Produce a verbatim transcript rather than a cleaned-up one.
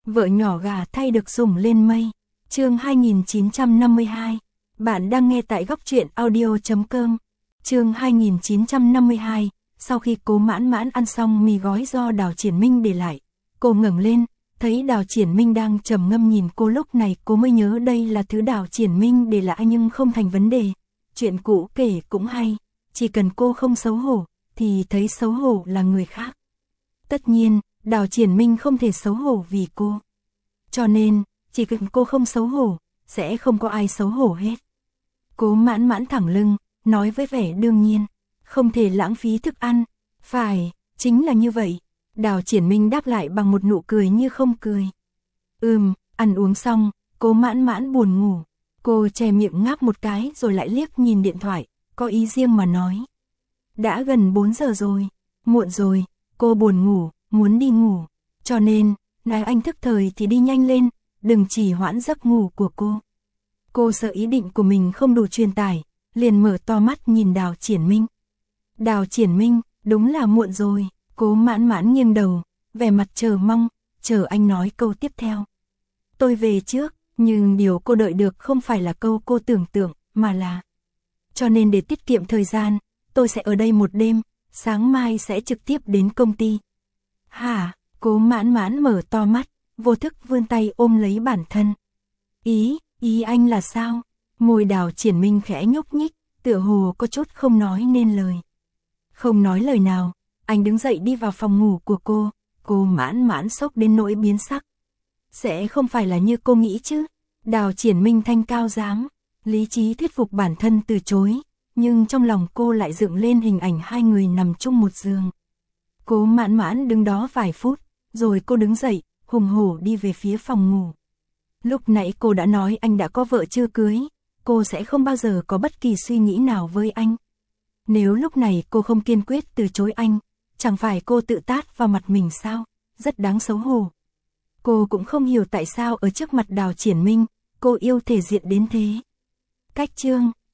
Vợ nhỏ gà thay được sủng lên mây. Chương hai nghìn chín trăm năm mươi hai. Bạn đang nghe tại góc truyện audio chấm com. Chương hai nghìn chín trăm năm mươi hai. Sau khi Cố Mãn Mãn ăn xong mì gói do Đào Triển Minh để lại, cô ngẩng lên, thấy Đào Triển Minh đang trầm ngâm nhìn cô. Lúc này cô mới nhớ đây là thứ Đào Triển Minh để lại nhưng không thành vấn đề. Chuyện cũ kể cũng hay, chỉ cần cô không xấu hổ, thì thấy xấu hổ là người khác. Tất nhiên, Đào Triển Minh không thể xấu hổ vì cô. Cho nên, chỉ cần cô không xấu hổ, sẽ không có ai xấu hổ hết. Cố Mãn Mãn thẳng lưng, nói với vẻ đương nhiên, không thể lãng phí thức ăn. Phải, chính là như vậy. Đào Triển Minh đáp lại bằng một nụ cười như không cười. Ừm, ăn uống xong, Cố Mãn Mãn buồn ngủ. Cô che miệng ngáp một cái rồi lại liếc nhìn điện thoại, có ý riêng mà nói. Đã gần bốn giờ rồi, muộn rồi, cô buồn ngủ, muốn đi ngủ. Cho nên, này anh thức thời thì đi nhanh lên, đừng trì hoãn giấc ngủ của cô. Cô sợ ý định của mình không đủ truyền tải, liền mở to mắt nhìn Đào Triển Minh. Đào Triển Minh, đúng là muộn rồi. Cố Mãn Mãn nghiêng đầu, vẻ mặt chờ mong, chờ anh nói câu tiếp theo. Tôi về trước, nhưng điều cô đợi được không phải là câu cô tưởng tượng, mà là... Cho nên để tiết kiệm thời gian, tôi sẽ ở đây một đêm, sáng mai sẽ trực tiếp đến công ty. Hả? Cố Mãn Mãn mở to mắt, vô thức vươn tay ôm lấy bản thân. Ý, ý anh là sao? Môi Đào Triển Minh khẽ nhúc nhích, tựa hồ có chút không nói nên lời. Không nói lời nào, anh đứng dậy đi vào phòng ngủ của cô. Cô Mãn Mãn sốc đến nỗi biến sắc. Sẽ không phải là như cô nghĩ chứ? Đào Triển Minh thanh cao dáng, lý trí thuyết phục bản thân từ chối, nhưng trong lòng cô lại dựng lên hình ảnh hai người nằm chung một giường. Cố Mãn Mãn đứng đó vài phút, rồi cô đứng dậy, hùng hổ đi về phía phòng ngủ. Lúc nãy cô đã nói anh đã có vợ chưa cưới, cô sẽ không bao giờ có bất kỳ suy nghĩ nào với anh. Nếu lúc này cô không kiên quyết từ chối anh, chẳng phải cô tự tát vào mặt mình sao? Rất đáng xấu hổ. Cô cũng không hiểu tại sao ở trước mặt Đào Triển Minh, cô yêu thể diện đến thế. Cách chương